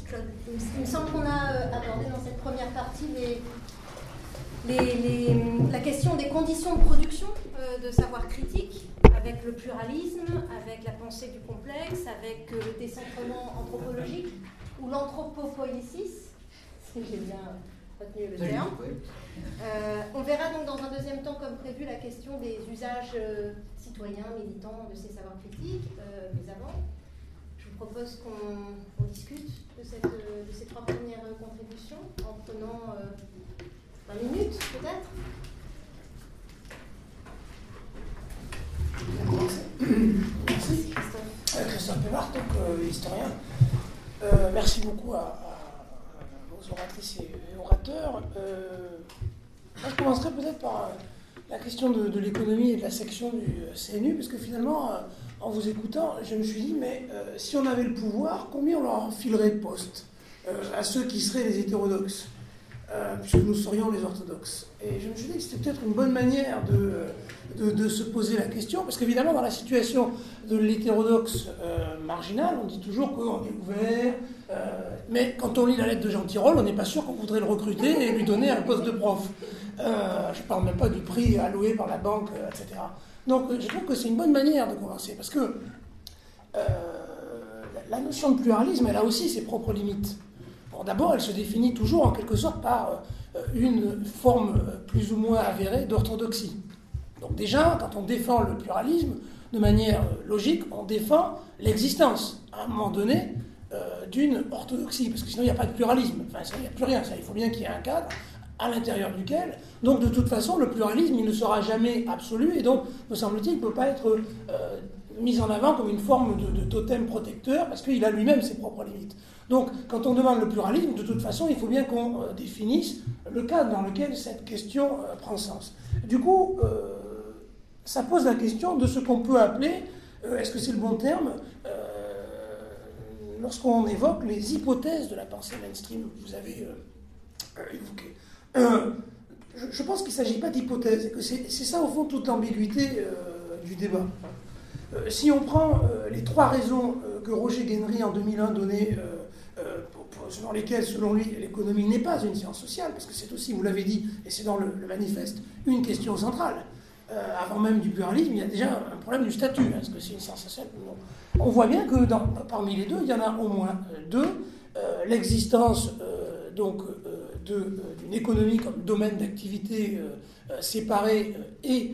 Il me semble qu'on a abordé dans cette première partie la question des conditions de production de savoir critique, avec le pluralisme, avec la pensée du complexe, avec le décentrement anthropologique, ou l'anthropopoiesis, si j'ai bien retenu le terme. On verra donc dans un deuxième temps, comme prévu, la question des usages citoyens, militants de ces savoirs critiques. Mais avant, je vous propose qu'on discute de ces trois premières contributions, en prenant 20 minutes peut-être. Merci Christophe. Christophe Pévard, donc historien. Merci beaucoup à aux oratrices et orateurs. Je commencerai peut-être par la question de l'économie et de la section du CNU, parce que finalement, en vous écoutant, je me suis dit, mais si on avait le pouvoir, combien on leur enfilerait de postes à ceux qui seraient les hétérodoxes, puisque nous serions les orthodoxes. Et je me suis dit que c'était peut-être une bonne manière de se poser la question, parce qu'évidemment, dans la situation de l'hétérodoxe marginal, on dit toujours qu'on est ouvert, mais quand on lit la lettre de Jean Tirole, on n'est pas sûr qu'on voudrait le recruter et lui donner un poste de prof. Je ne parle même pas du prix alloué par la banque, etc. Donc je trouve que c'est une bonne manière de commencer, parce que la notion de pluralisme, elle a aussi ses propres limites. Bon, d'abord, elle se définit toujours en quelque sorte par une forme plus ou moins avérée d'orthodoxie. Donc déjà, quand on défend le pluralisme, de manière logique, on défend l'existence, à un moment donné, d'une orthodoxie, parce que sinon il n'y a pas de pluralisme, enfin il n'y a plus rien, ça, il faut bien qu'il y ait un cadre à l'intérieur duquel, donc de toute façon, le pluralisme, il ne sera jamais absolu, et donc, me semble-t-il, il ne peut pas être mis en avant comme une forme de totem protecteur, parce qu'il a lui-même ses propres limites. Donc, quand on demande le pluralisme, de toute façon, il faut bien qu'on définisse le cadre dans lequel cette question prend sens. Du coup, ça pose la question de ce qu'on peut appeler, est-ce que c'est le bon terme, lorsqu'on évoque les hypothèses de la pensée mainstream, vous avez évoqué. Je pense qu'il ne s'agit pas d'hypothèses, et que c'est ça, au fond, toute l'ambiguïté du débat. Si on prend les trois raisons que Roger Guenry, en 2001, donnait, selon lesquelles, selon lui, l'économie n'est pas une science sociale, parce que c'est aussi, vous l'avez dit, et c'est dans le manifeste, une question centrale. Avant même du pluralisme, il y a déjà un problème du statut. Est-ce que c'est une science sociale? Non. On voit bien que parmi les deux, il y en a au moins deux. L'existence d'une économie comme domaine d'activité séparé et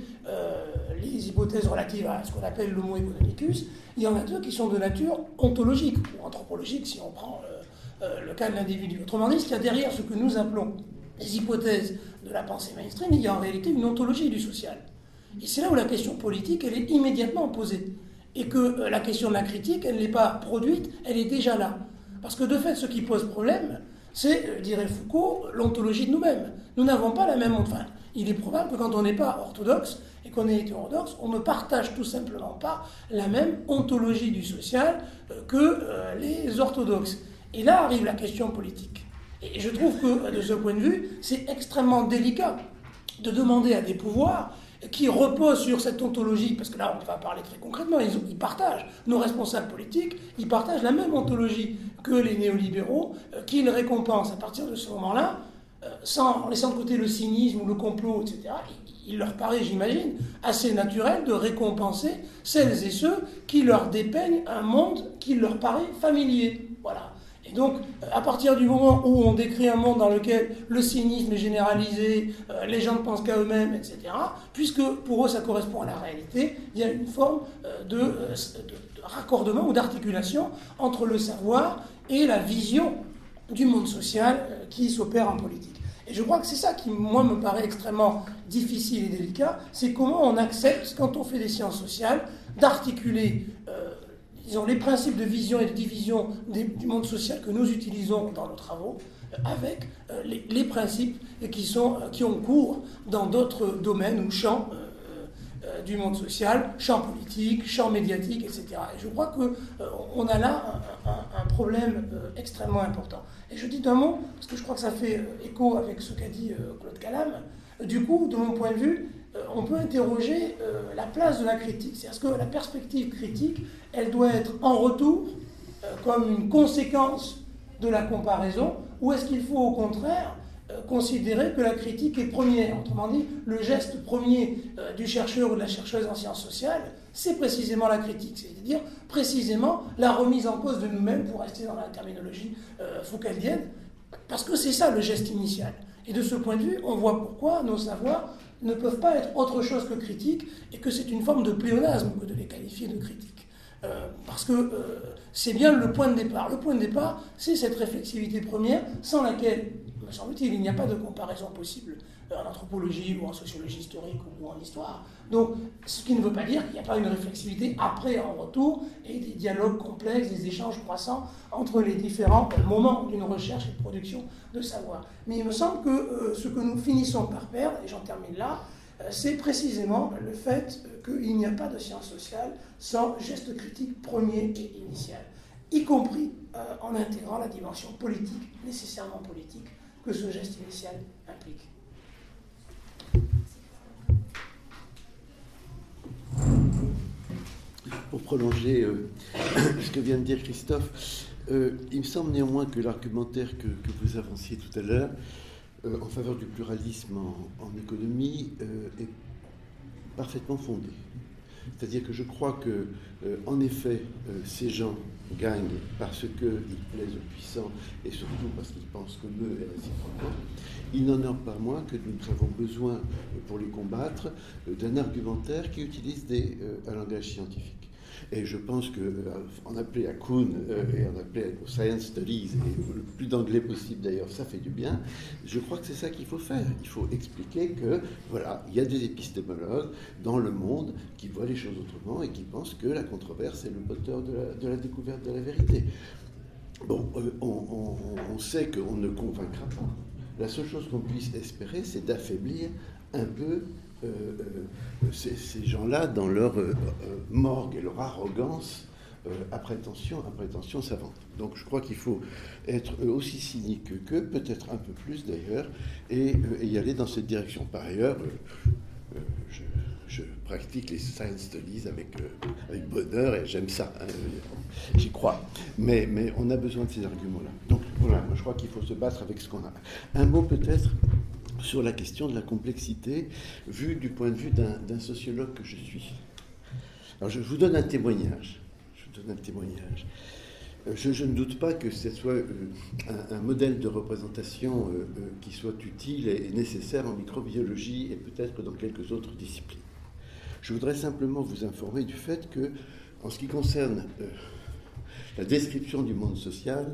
les hypothèses relatives à ce qu'on appelle l'homo economicus, il y en a deux qui sont de nature ontologique ou anthropologique si on prend le cas de l'individu. Autrement dit, ce qu'il y a derrière ce que nous appelons les hypothèses de la pensée mainstream, il y a en réalité une ontologie du social. Et c'est là où la question politique, elle est immédiatement posée. Et que la question de la critique, elle n'est pas produite, elle est déjà là. Parce que de fait, ce qui pose problème, c'est, dirait Foucault, l'ontologie de nous-mêmes. Nous n'avons pas la même... Enfin, il est probable que quand on n'est pas orthodoxe et qu'on est hétérodoxe, on ne partage tout simplement pas la même ontologie du social que les orthodoxes. Et là arrive la question politique. Et je trouve que, de ce point de vue, c'est extrêmement délicat de demander à des pouvoirs qui reposent sur cette ontologie, parce que là, on va parler très concrètement, ils partagent, nos responsables politiques, ils partagent la même ontologie que les néolibéraux, qu'ils récompensent à partir de ce moment-là, en laissant de côté le cynisme ou le complot, etc. Il leur paraît, j'imagine, assez naturel de récompenser celles et ceux qui leur dépeignent un monde qui leur paraît familier. Voilà. Et donc, à partir du moment où on décrit un monde dans lequel le cynisme est généralisé, les gens ne pensent qu'à eux-mêmes, etc., puisque pour eux ça correspond à la réalité, il y a une forme de raccordement ou d'articulation entre le savoir et la vision du monde social qui s'opère en politique. Et je crois que c'est ça qui, moi, me paraît extrêmement difficile et délicat, c'est comment on accepte, quand on fait des sciences sociales, d'articuler disons, les principes de vision et de division du monde social que nous utilisons dans nos travaux avec les principes qui ont cours dans d'autres domaines ou champs du monde social, champ politique, champ médiatique, etc. Et je crois qu'on a là un problème extrêmement important. Et je dis d'un mot, parce que je crois que ça fait écho avec ce qu'a dit Claude Calame. Du coup, de mon point de vue, on peut interroger la place de la critique. C'est-à-dire que la perspective critique, elle doit être en retour, comme une conséquence de la comparaison, ou est-ce qu'il faut au contraire considérer que la critique est première? Autrement dit, le geste premier du chercheur ou de la chercheuse en sciences sociales, c'est précisément la critique, c'est-à-dire précisément la remise en cause de nous-mêmes, pour rester dans la terminologie foucaldienne, parce que c'est ça le geste initial. Et de ce point de vue, on voit pourquoi nos savoirs ne peuvent pas être autre chose que critiques, et que c'est une forme de pléonasme que de les qualifier de critiques. Parce que c'est bien le point de départ. Le point de départ, c'est cette réflexivité première, sans laquelle, me semble-t-il, il n'y a pas de comparaison possible en anthropologie ou en sociologie historique ou en histoire. Donc, ce qui ne veut pas dire qu'il n'y a pas une réflexivité après, en retour, et des dialogues complexes, des échanges croissants entre les différents moments d'une recherche et de production de savoir. Mais il me semble que ce que nous finissons par perdre, et j'en termine là, c'est précisément le fait qu'il n'y a pas de sciences sociales sans geste critique premier et initial, y compris en intégrant la dimension politique, nécessairement politique, que ce geste initial implique. Pour prolonger ce que vient de dire Christophe, il me semble néanmoins que l'argumentaire que vous avanciez tout à l'heure en faveur du pluralisme en économie est parfaitement fondé. C'est-à-dire que je crois que, en effet, ces gens gagnent parce qu'ils plaisent aux puissants et surtout parce qu'ils pensent comme eux et réciproquement. Il n'en est pas moins que nous avons besoin, pour les combattre, d'un argumentaire qui utilise un langage scientifique. Et je pense qu'en appeler à Kuhn et en appeler aux Science Studies, et le plus d'anglais possible d'ailleurs, ça fait du bien. Je crois que c'est ça qu'il faut faire. Il faut expliquer que, voilà, il y a des épistémologues dans le monde qui voient les choses autrement et qui pensent que la controverse est le moteur de la découverte de la vérité. Bon, on sait qu'on ne convaincra pas. La seule chose qu'on puisse espérer, c'est d'affaiblir un peu ces gens-là dans leur morgue et leur arrogance à prétention savante. Donc je crois qu'il faut être aussi cynique qu'eux, peut-être un peu plus d'ailleurs, et y aller dans cette direction. Par ailleurs, je pratique les science studies avec bonheur et j'aime ça, hein, j'y crois. Mais on a besoin de ces arguments-là. Donc voilà, moi je crois qu'il faut se battre avec ce qu'on a. Un mot peut-être sur la question de la complexité, vue du point de vue d'un sociologue que je suis. Alors je vous donne un témoignage. Je ne doute pas que ce soit un modèle de représentation qui soit utile et nécessaire en microbiologie et peut-être dans quelques autres disciplines. Je voudrais simplement vous informer du fait que, en ce qui concerne la description du monde social,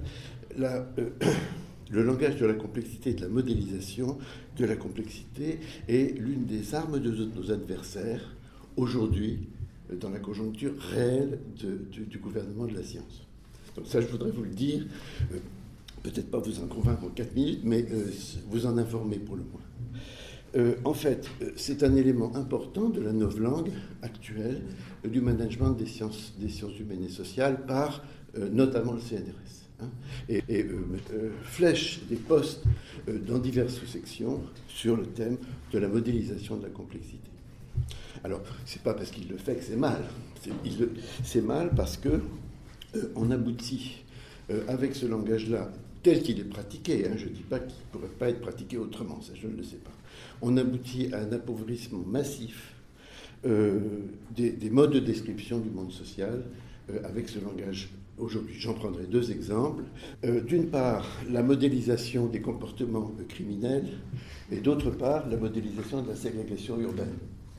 le langage de la complexité et de la modélisation de la complexité est l'une des armes de nos adversaires aujourd'hui dans la conjoncture réelle du gouvernement de la science. Donc ça, je voudrais vous le dire, peut-être pas vous en convaincre en 4 minutes, mais vous en informer pour le moins. En fait, c'est un élément important de la novlangue actuelle du management des sciences humaines et sociales par notamment le CNRS. Et flèche des postes dans diverses sections sur le thème de la modélisation de la complexité. Alors, c'est pas parce qu'il le fait que c'est mal. C'est mal parce que on aboutit avec ce langage-là, tel qu'il est pratiqué, je ne dis pas qu'il ne pourrait pas être pratiqué autrement, ça je ne le sais pas, on aboutit à un appauvrissement massif des modes de description du monde social avec ce langage aujourd'hui. J'en prendrai 2 exemples. D'une part, la modélisation des comportements criminels et d'autre part, la modélisation de la ségrégation urbaine.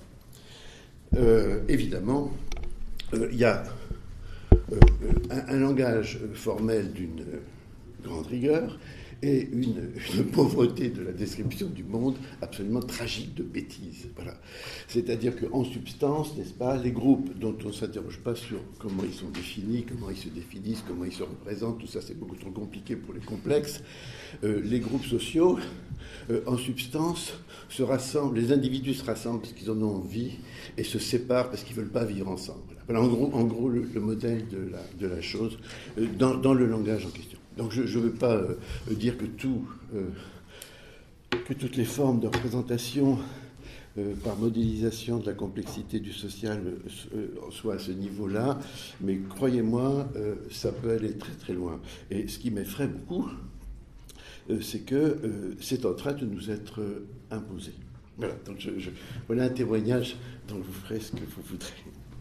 Évidemment, il y a un langage formel d'une grande rigueur et une pauvreté de la description du monde absolument tragique de bêtises. Voilà. C'est-à-dire qu'en substance, n'est-ce pas, les groupes dont on ne s'interroge pas sur comment ils sont définis, comment ils se définissent, comment ils se représentent, tout ça c'est beaucoup trop compliqué pour les complexes. Les groupes sociaux, en substance, se rassemblent, les individus se rassemblent parce qu'ils en ont envie et se séparent parce qu'ils ne veulent pas vivre ensemble. Voilà, en gros le modèle de la chose dans le langage en question. Donc je ne veux pas dire que toutes les formes de représentation par modélisation de la complexité du social soit à ce niveau-là, mais croyez-moi, ça peut aller très très loin. Et ce qui m'effraie beaucoup, c'est que c'est en train de nous être imposé. Voilà, donc voilà un témoignage dont vous ferez ce que vous voudrez.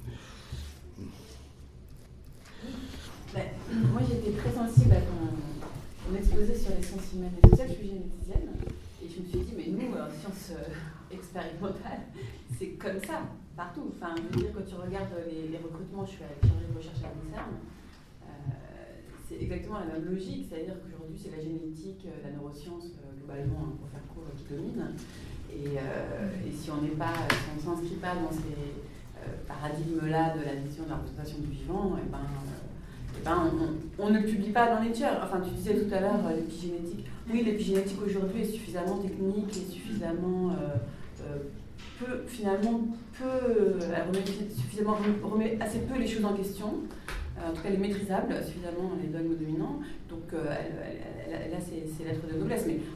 Moi, j'étais très sensible à ton exposé sur les sciences humaines et sociales. Je suis généticienne et je me suis dit, mais nous, en sciences expérimentales, c'est comme ça, partout. Enfin, je veux dire, quand tu regardes les recrutements, je suis chargée de recherche à l'INSERM, c'est exactement la même logique, c'est-à-dire qu'aujourd'hui, c'est la génétique, la neuroscience, globalement, pour faire court, qui domine. Et si on ne s'inscrit pas dans ces paradigmes-là de la vision de la représentation du vivant, on ne publie pas dans Nature. Enfin, tu disais tout à l'heure l'épigénétique. Oui, l'épigénétique aujourd'hui est suffisamment technique et suffisamment remet assez peu les choses en question. En tout cas, elle est maîtrisable suffisamment dans les dogmes dominants. Donc, elle a ses lettres de noblesse. Mais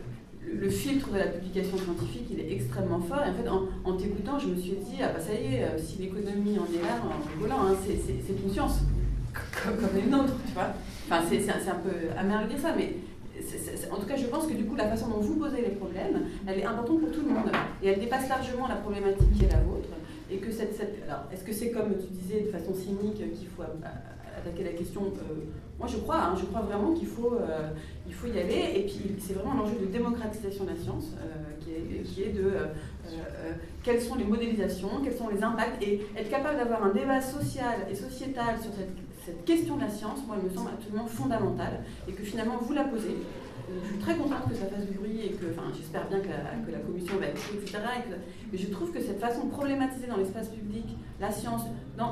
le filtre de la publication scientifique, il est extrêmement fort. Et en fait, en t'écoutant, je me suis dit, ah bah ça y est, si l'économie en est là, en rigolant, hein, c'est une science. Comme les nôtres, tu vois. Enfin, c'est un peu amer de dire ça, mais en tout cas, je pense que du coup, la façon dont vous posez les problèmes, elle est importante pour tout le monde. Et elle dépasse largement la problématique qui est la vôtre. Et que alors, est-ce que c'est comme tu disais de façon cynique qu'il faut attaquer la question moi, je crois vraiment qu'il faut y aller. Et puis, c'est vraiment un enjeu de démocratisation de la science, qui est de quelles sont les modélisations, quels sont les impacts, et être capable d'avoir un débat social et sociétal sur cette question de la science, moi, il me semble absolument fondamental, et que finalement, vous la posez. Je suis très contente que ça fasse du bruit, et que, j'espère bien que la commission va être etc. Mais je trouve que cette façon de problématiser dans l'espace public la science,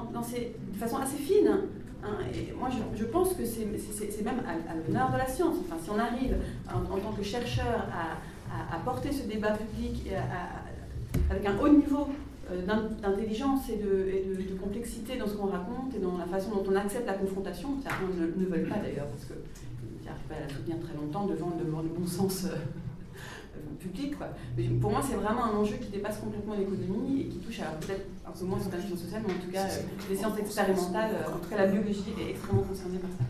de façon assez fine, et moi, je pense que c'est même à l'honneur de la science. Enfin, si on arrive, en tant que chercheur, à porter ce débat public avec un haut niveau d'intelligence et de complexité dans ce qu'on raconte et dans la façon dont on accepte la confrontation, certains ne veulent pas d'ailleurs, parce qu'ils n'arrivent pas à la soutenir très longtemps devant le bon sens public, quoi. Mais pour moi, c'est vraiment un enjeu qui dépasse complètement l'économie et qui touche à peut-être un peu moins sur la science sociale, mais en tout cas les sciences expérimentales, en tout cas la biologie est extrêmement concernée par ça.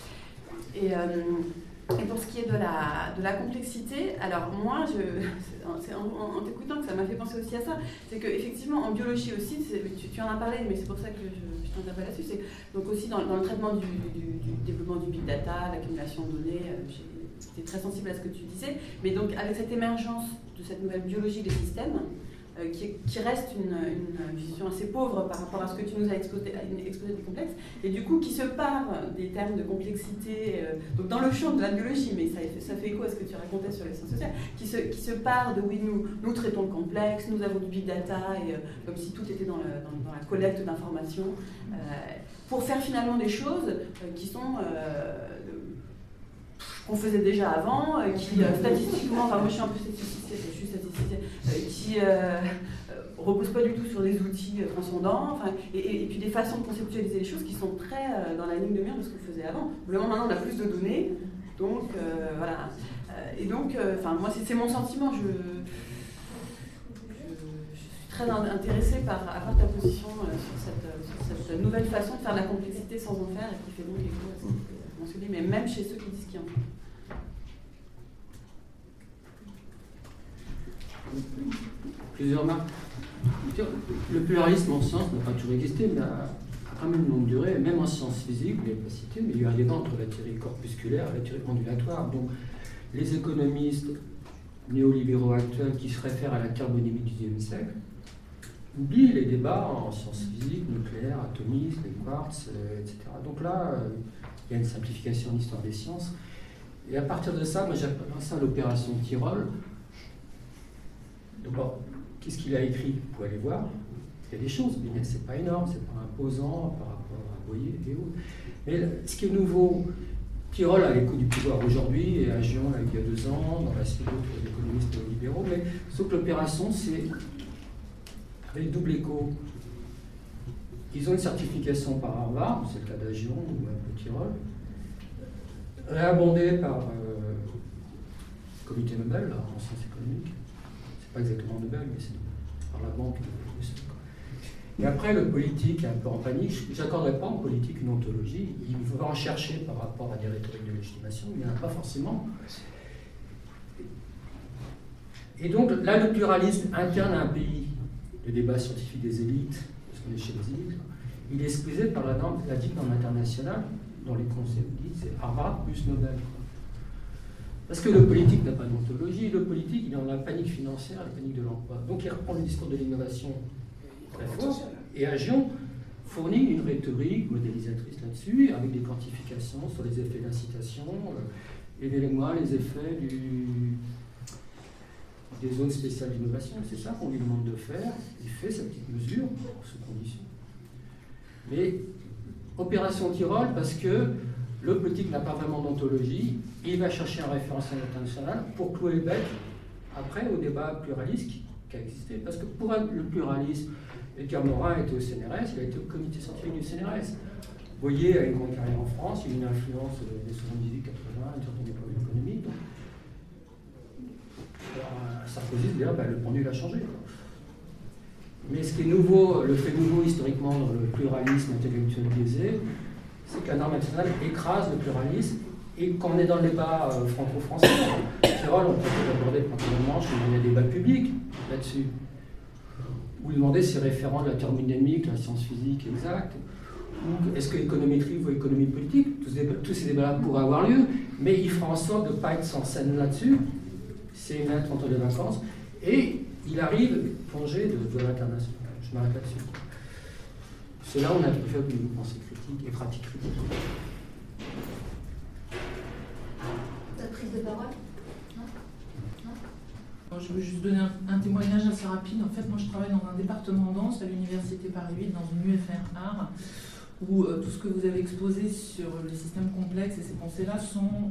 Et pour ce qui est de la complexité, alors moi, c'est en t'écoutant que ça m'a fait penser aussi à ça, c'est qu'effectivement en biologie aussi, tu en as parlé, mais c'est pour ça que je t'interpelle là-dessus, c'est donc aussi dans le traitement du développement du big data, l'accumulation de données, j'étais très sensible à ce que tu disais, mais donc avec cette émergence de cette nouvelle biologie des systèmes, qui reste une vision assez pauvre par rapport à ce que tu nous as exposé du complexe, et du coup qui se part des termes de complexité, donc dans le champ de la biologie, mais ça fait écho à ce que tu racontais sur les sciences sociales, qui se part de oui, nous traitons le complexe, nous avons du big data, et comme si tout était dans la collecte d'informations, pour faire finalement des choses qui sont qu'on faisait déjà avant, qui statistiquement, enfin moi je suis un peu statisticienne, qui repose pas du tout sur des outils transcendants, et puis des façons de conceptualiser les choses qui sont très dans la ligne de mire de ce qu'on faisait avant. Vraiment maintenant on a plus de données, donc voilà. Et donc, moi c'est mon sentiment, je suis très intéressée par ta position sur cette nouvelle façon de faire de la complexité sans en faire, et qui fait donc écho à ce que mentionné, mais même chez ceux qui disent qu'il y en a. Plusieurs remarques. Le pluralisme en sciences n'a pas toujours existé, mais a quand même une longue durée, même en sciences physiques, vous ne l'avez pas cité, mais il y a eu un débat entre la théorie corpusculaire et la théorie ondulatoire. Donc, les économistes néolibéraux actuels qui se réfèrent à la carbonymie du XIXe siècle oublient les débats en sciences physiques, nucléaire, atomisme, les quartz, etc. Donc là, il y a une simplification de l'histoire des sciences. Et à partir de ça, moi j'ai pensé à l'opération Tyrol. D'abord, qu'est-ce qu'il a écrit? Vous pouvez aller voir. Il y a des choses, mais c'est pas énorme, c'est pas imposant par rapport à Boyer et autres. Mais ce qui est nouveau, Tyrol a l'écho du pouvoir aujourd'hui, et Agion il y a 2 ans, dans la suite d'autres économistes néolibéraux, mais sauf que l'opération, c'est avec double écho. Ils ont une certification par Harvard, c'est le cas d'Agion ou un peu Tyrol, réabondée par le comité Nobel en sciences économiques. C'est pas exactement Nobel, mais c'est Nobel. par la banque de Bruxelles. Et après, le politique est un peu en panique. Je n'accorderai pas en politique une ontologie. Il faut en chercher par rapport à des rhétoriques de légitimation. Il n'y en a pas forcément. Et donc, là, le pluralisme interne à un pays, le débat scientifique des élites, parce qu'on est chez les élites, il est exclusé par la dite norme internationale, dont les concepts disent c'est Harvard plus Nobel. Parce que le politique n'a pas d'ontologie, le politique, il est dans la panique financière, la panique de l'emploi. Donc, il reprend le discours de l'innovation très fort, et Agion fournit une rhétorique modélisatrice là-dessus, avec des quantifications sur les effets d'incitation, et les effets des zones spéciales d'innovation. C'est ça qu'on lui demande de faire. Il fait sa petite mesure sous condition. Mais opération Tyrol, parce que le politique n'a pas vraiment d'ontologie, il va chercher un référentiel international pour clouer le bec après au débat pluraliste qui a existé. Parce que pour le pluralisme, Edgar Morin était au CNRS, il a été au comité scientifique du CNRS. Vous voyez, il a une grande carrière en France, il a eu une influence des 78-80, une certaine époque économique. Sarkozy, d'ailleurs, le pendule a changé. Mais ce qui est nouveau, le fait nouveau historiquement dans le pluralisme intellectuel biaisé, c'est que la norme internationale écrase le pluralisme. Et quand on est dans le débat franco-français, Tyrol, on peut l'aborder particulièrement, il y a des débats publics là-dessus. Vous demandez si référent de la thermodynamique, la science physique exacte, ou est-ce que économétrie ou économie politique, tous ces débats-là pourraient avoir lieu, mais il fera en sorte de ne pas être sans scène là-dessus. C'est une lettre entre les vacances, et il arrive plongé de l'international. Je m'arrête là-dessus. C'est là où on a pu faire une pensée critique et pratique critique. Ta prise de parole? Je veux juste donner un témoignage assez rapide. En fait, moi, je travaille dans un département danse à l'Université Paris 8, dans une UFR art, où tout ce que vous avez exposé sur les systèmes complexes et ces pensées-là sont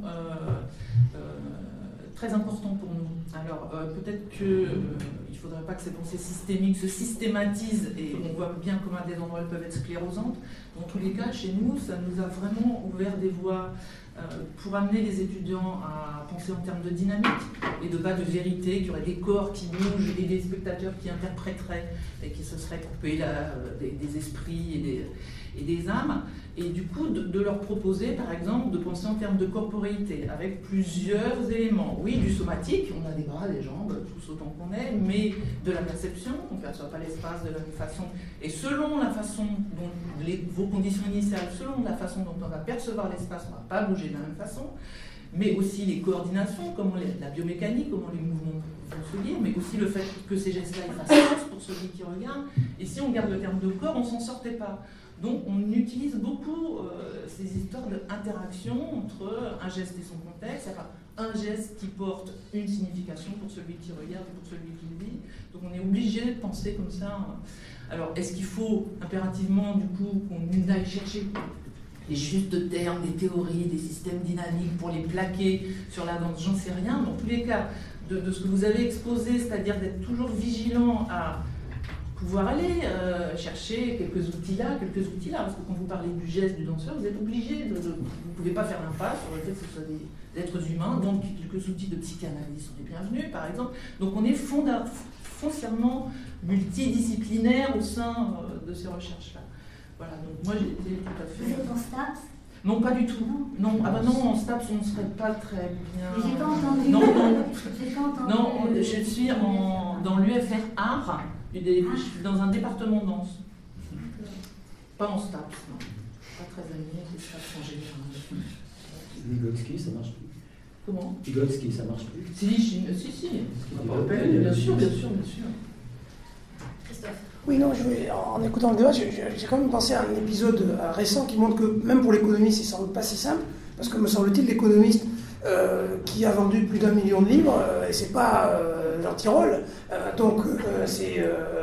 très importants pour nous. Alors, peut-être qu'il ne faudrait pas que ces pensées systémiques se systématisent, et on voit bien comment à des endroits elles peuvent être sclérosantes. Dans tous les cas, chez nous, ça nous a vraiment ouvert des voies pour amener les étudiants à penser en termes de dynamique et de pas de vérité, qu'il y aurait des corps qui bougent et des spectateurs qui interpréteraient et qui se seraient coupés des esprits et des âmes. Et du coup, de leur proposer, par exemple, de penser en termes de corporéité, avec plusieurs éléments. Oui, du somatique, on a des bras, des jambes, tous autant qu'on est, mais de la perception, on ne perçoit pas l'espace de la même façon. Et selon la façon dont vos conditions initiales, selon la façon dont on va percevoir l'espace, on ne va pas bouger de la même façon, mais aussi les coordinations, la biomécanique, comment les mouvements vont se lire, mais aussi le fait que ces gestes-là fassent sens pour celui qui regarde. Et si on garde le terme de corps, on ne s'en sortait pas. Donc on utilise beaucoup ces histoires d'interaction entre un geste et son contexte, enfin, un geste qui porte une signification pour celui qui regarde et pour celui qui vit. Donc on est obligé de penser comme ça. Alors est-ce qu'il faut impérativement du coup qu'on aille chercher les justes termes, des théories, des systèmes dynamiques pour les plaquer sur la danse? J'en sais rien. Dans tous les cas, de ce que vous avez exposé, c'est-à-dire d'être toujours vigilant à pouvoir aller chercher quelques outils là, parce que quand vous parlez du geste du danseur, vous êtes obligé vous ne pouvez pas faire l'impasse sur le fait que ce soit des êtres humains, donc quelques outils de psychanalyse sont les bienvenus, par exemple. Donc on est foncièrement multidisciplinaire au sein de ces recherches-là. Voilà, donc moi j'ai été tout à fait... Vous êtes en STAPS? Non, pas du tout. Non, ah bah non, en STAPS on ne serait pas très bien... Mais j'ai pas entendu. Non. J'ai pas entendu. Non, je suis dans l'UFR art, je suis dans un département de danse. Pas en STAPS, non. Pas très aligné, les STAPS en général. Vygotsky, ça marche plus. Comment? Vygotsky, ça marche plus. Si. Bien sûr. Christophe. Oui, non, en écoutant le débat, j'ai quand même pensé à un épisode récent qui montre que même pour l'économiste, c'est sans doute pas si simple, parce que me semble-t-il, l'économiste qui a vendu plus d'1 million de livres, et c'est pas Jean Tirole, donc c'est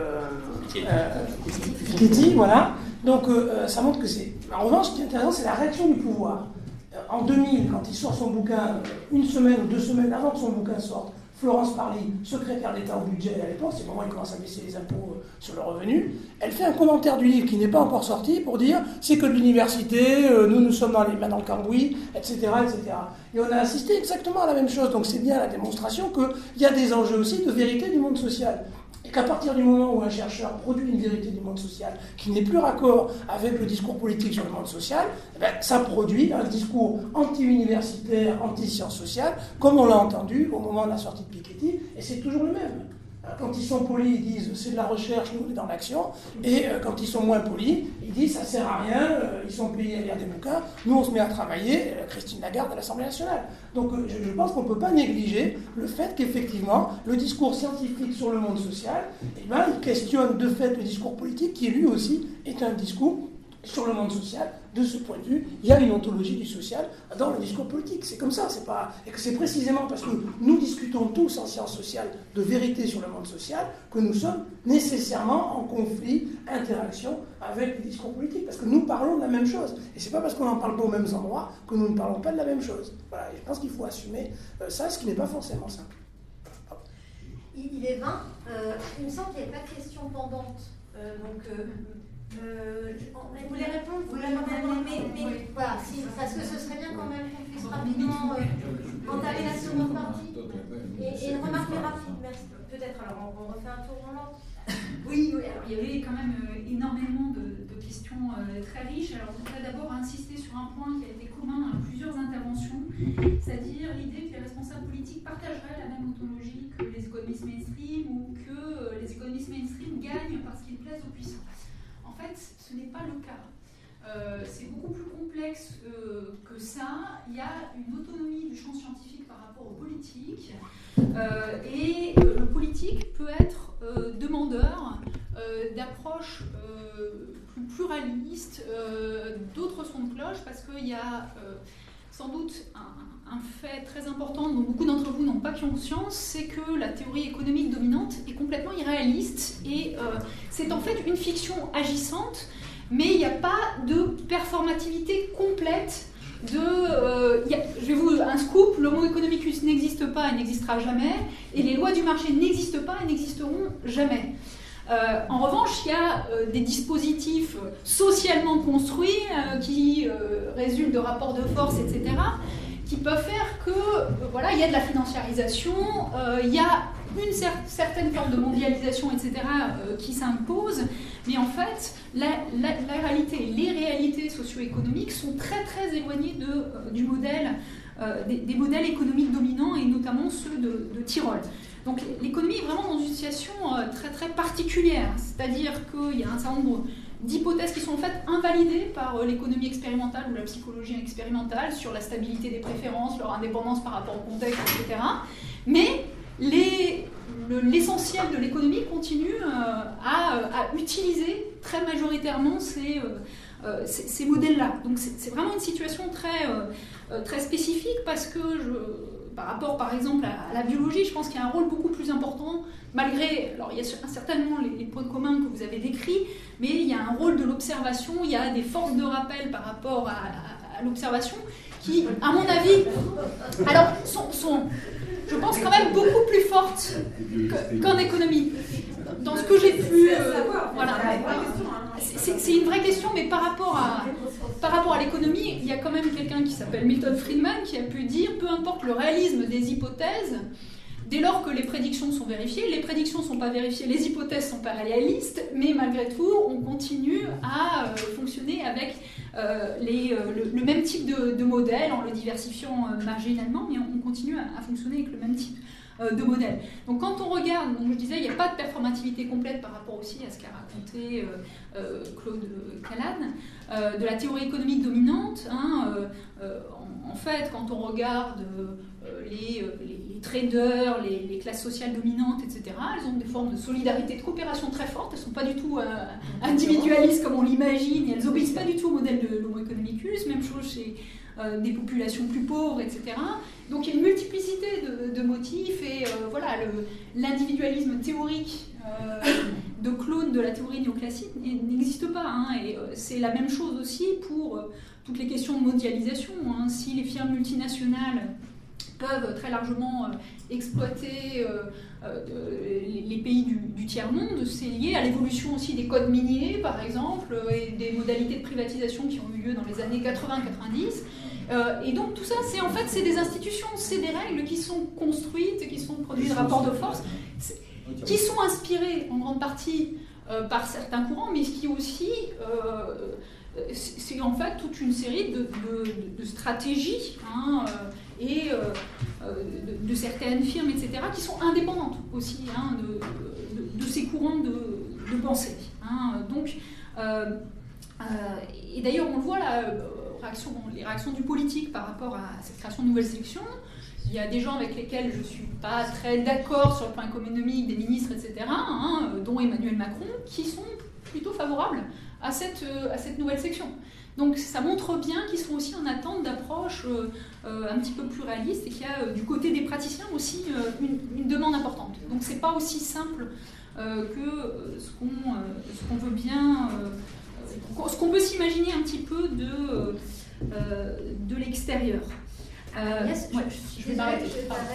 Piketty, voilà. Donc ça montre que c'est... En revanche, ce qui est intéressant, c'est la réaction du pouvoir. En 2000, quand il sort son bouquin, 1 semaine ou 2 semaines avant que son bouquin sorte, Florence Parly, secrétaire d'État au budget à l'époque, c'est le moment où il commence à baisser les impôts sur le revenu, elle fait un commentaire du livre qui n'est pas encore sorti pour dire c'est que de l'université, nous sommes dans les mains dans le cambouis, etc., etc. Et on a assisté exactement à la même chose, donc c'est bien la démonstration qu'il y a des enjeux aussi de vérité du monde social. Et qu'à partir du moment où un chercheur produit une vérité du monde social qui n'est plus raccord avec le discours politique sur le monde social, ça produit un discours anti-universitaire, anti-sciences sociales, comme on l'a entendu au moment de la sortie de Piketty, et c'est toujours le même. Quand ils sont polis, ils disent c'est de la recherche, nous on est dans l'action, et quand ils sont moins polis, ils disent ça sert à rien, ils sont payés à lire des bouquins, nous on se met à travailler, Christine Lagarde à l'Assemblée nationale. Donc je pense qu'on ne peut pas négliger le fait qu'effectivement le discours scientifique sur le monde social, il questionne de fait le discours politique qui lui aussi est un discours sur le monde social. De ce point de vue, il y a une ontologie du social dans le discours politique. C'est comme ça, et que c'est précisément parce que nous discutons tous en sciences sociales de vérité sur le monde social que nous sommes nécessairement en conflit, interaction avec le discours politique, parce que nous parlons de la même chose. Et c'est pas parce qu'on n'en parle pas aux mêmes endroits que nous ne parlons pas de la même chose. Voilà, et je pense qu'il faut assumer ça, ce qui n'est pas forcément simple. Il est 20. Il me semble qu'il n'y avait pas de questions pendantes. Vous voulez répondre? Mais voilà, parce que ce serait bien quand même qu'on puisse rapidement entamer la seconde partie. Et une remarque rapide, merci. Peut-être, alors on refait un tour dans l'ordre. Oui, alors il y avait quand même énormément de questions très riches. Alors je voudrais d'abord insister sur un point qui a été commun à plusieurs interventions, c'est-à-dire l'idée que les responsables politiques partageraient la même ontologie que les économistes mainstream ou que les économistes mainstream gagnent parce qu'ils plaisent aux puissants. En fait, ce n'est pas le cas. C'est beaucoup plus complexe que ça. Il y a une autonomie du champ scientifique par rapport au politique. Et le politique peut être demandeur d'approches plus pluralistes, d'autres sons de cloche, parce qu'il y a sans doute un fait très important dont beaucoup d'entre vous n'ont pas conscience, c'est que la théorie économique dominante est complètement irréaliste et c'est en fait une fiction agissante, mais il n'y a pas de performativité complète je vais vous un scoop, l'homo economicus n'existe pas et n'existera jamais, et les lois du marché n'existent pas et n'existeront jamais. En revanche, il y a des dispositifs socialement construits qui résultent de rapports de force, etc., qui peuvent faire que, il y a de la financiarisation, il y a une certaine forme de mondialisation, etc., qui s'impose, mais en fait, la réalité, les réalités socio-économiques sont très très éloignées du modèle, des modèles économiques dominants, et notamment ceux de Tyrol. Donc l'économie est vraiment dans une situation très très particulière, c'est-à-dire qu'il y a un certain nombre d'hypothèses qui sont en fait invalidées par l'économie expérimentale ou la psychologie expérimentale sur la stabilité des préférences, leur indépendance par rapport au contexte, etc. Mais l'essentiel de l'économie continue à utiliser très majoritairement ces modèles-là. Donc c'est vraiment une situation très spécifique parce que par rapport par exemple à la biologie, je pense qu'il y a un rôle beaucoup plus important, malgré, alors il y a certainement les points communs que vous avez décrits, mais il y a un rôle de l'observation, il y a des forces de rappel par rapport à l'observation qui, à mon avis, alors sont je pense quand même beaucoup plus fortes qu'en économie. Dans ce que j'ai pu... voilà. C'est une vraie question, mais par rapport à l'économie, il y a quand même quelqu'un qui s'appelle Milton Friedman qui a pu dire, peu importe le réalisme des hypothèses, dès lors que les prédictions sont vérifiées, les prédictions ne sont pas vérifiées, les hypothèses ne sont pas réalistes, mais malgré tout, on continue à fonctionner avec le même type de modèle, en le diversifiant marginalement, mais on continue à fonctionner avec le même type de modèle. Donc quand on regarde, donc je disais, il n'y a pas de performativité complète par rapport aussi à ce qu'a raconté Claude Callan, de la théorie économique dominante. En fait, quand on regarde les traders, les classes sociales dominantes, etc., elles ont des formes de solidarité, de coopération très fortes, elles ne sont pas du tout individualistes comme on l'imagine, et elles n'obéissent pas du tout au modèle de l'homo economicus, même chose chez des populations plus pauvres, etc. Donc il y a une multiplicité de motifs, et l'individualisme théorique de clone de la théorie néoclassique n'existe pas, et c'est la même chose aussi pour toutes les questions de mondialisation. Si les firmes multinationales peuvent très largement exploiter les pays du tiers-monde, c'est lié à l'évolution aussi des codes miniers, par exemple, et des modalités de privatisation qui ont eu lieu dans les années 80-90. Et donc tout ça, c'est des institutions, c'est des règles qui sont construites, qui sont produits de rapports de force. qui sont inspirés en grande partie par certains courants, mais qui aussi, c'est en fait toute une série de stratégies et de certaines firmes, etc., qui sont indépendantes aussi de ces courants de pensée. Donc, et d'ailleurs, on le voit là, les réactions du politique par rapport à cette création de nouvelles sections. Il y a des gens avec lesquels je ne suis pas très d'accord sur le plan économique, des ministres, etc., dont Emmanuel Macron, qui sont plutôt favorables à cette nouvelle section. Donc ça montre bien qu'ils sont aussi en attente d'approches un petit peu plus réalistes et qu'il y a du côté des praticiens aussi une demande importante. Donc c'est pas aussi simple que ce qu'on veut bien, ce qu'on peut s'imaginer un petit peu de l'extérieur. Yes, ouais, je m'arrête.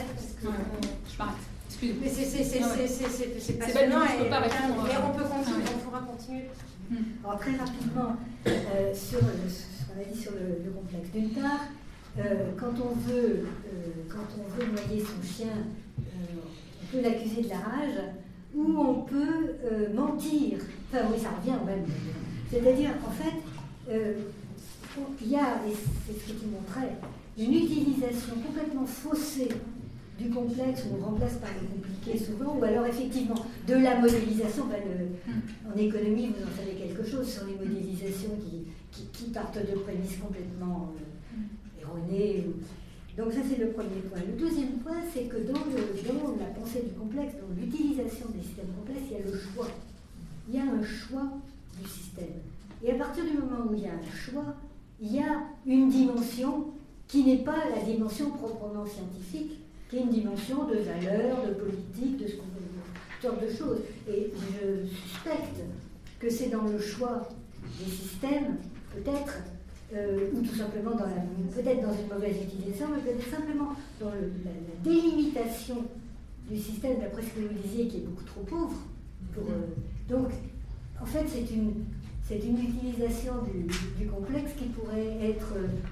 Je m'arrête. Excusez-moi. Mais c'est passionnant et on peut continuer, on pourra continuer. Alors très rapidement, sur ce qu'on a dit sur le complexe. D'une part, quand on veut noyer son chien, on peut l'accuser de la rage, ou on peut mentir. Enfin oui, ça revient au même. C'est-à-dire, en fait, il y a, et c'est ce que tu montrais, une utilisation complètement faussée du complexe, où on remplace par le compliqué souvent, ou alors effectivement de la modélisation. En économie, vous en savez quelque chose sur les modélisations qui partent de prémices complètement erronées. Donc ça c'est le premier point. Le deuxième point, c'est que dans la pensée du complexe, dans l'utilisation des systèmes complexes, il y a le choix. Il y a un choix du système. Et à partir du moment où il y a un choix, il y a une dimension qui n'est pas la dimension proprement scientifique, qui est une dimension de valeur, de politique, de ce qu'on veut dire, toutes sortes de choses. Et je suspecte que c'est dans le choix des systèmes, peut-être, ou tout simplement peut-être dans une mauvaise utilisation, mais peut-être simplement dans la délimitation du système, d'après ce que vous disiez, qui est beaucoup trop pauvre. Donc, en fait, c'est une utilisation du complexe qui pourrait être...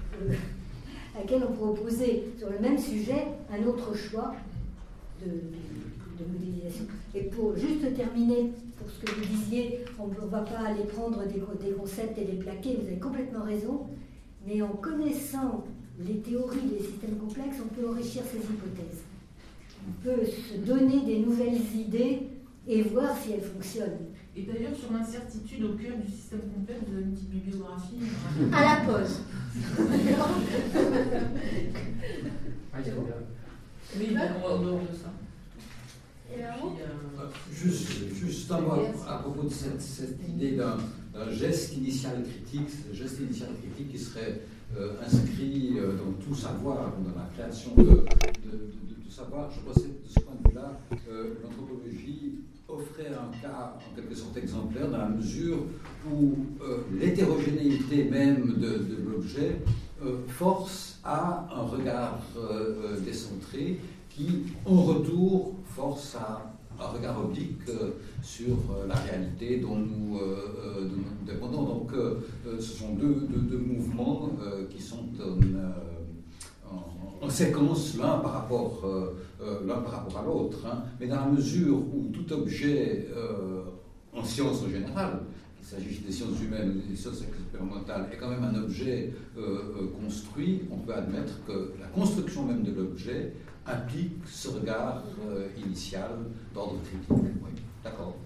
à laquelle on pourrait opposer sur le même sujet un autre choix de modélisation. Et pour juste terminer, pour ce que vous disiez, on ne va pas aller prendre des concepts et les plaquer, vous avez complètement raison, mais en connaissant les théories des systèmes complexes, on peut enrichir ces hypothèses. On peut se donner des nouvelles idées et voir si elles fonctionnent. Et d'ailleurs, sur l'incertitude au cœur du système complexe, vous avez une petite bibliographie. À la pause. Oui, en dehors de ça. Juste un mot à propos de cette idée d'un geste initial critique, ce geste initial critique qui serait inscrit dans tout savoir, dans la création de savoir. Je pense que de ce point de vue-là, l'anthropologie offrait un cas en quelque sorte exemplaire dans la mesure où l'hétérogénéité même de l'objet force à un regard décentré qui, en retour, force à un regard oblique sur la réalité dont nous dépendons. Donc, ce sont deux mouvements qui sont en séquence l'un par rapport à l'autre, mais dans la mesure où tout objet en sciences en général, qu'il s'agisse des sciences humaines ou des sciences expérimentales, est quand même un objet construit, on peut admettre que la construction même de l'objet implique ce regard initial d'ordre critique. Oui, d'accord.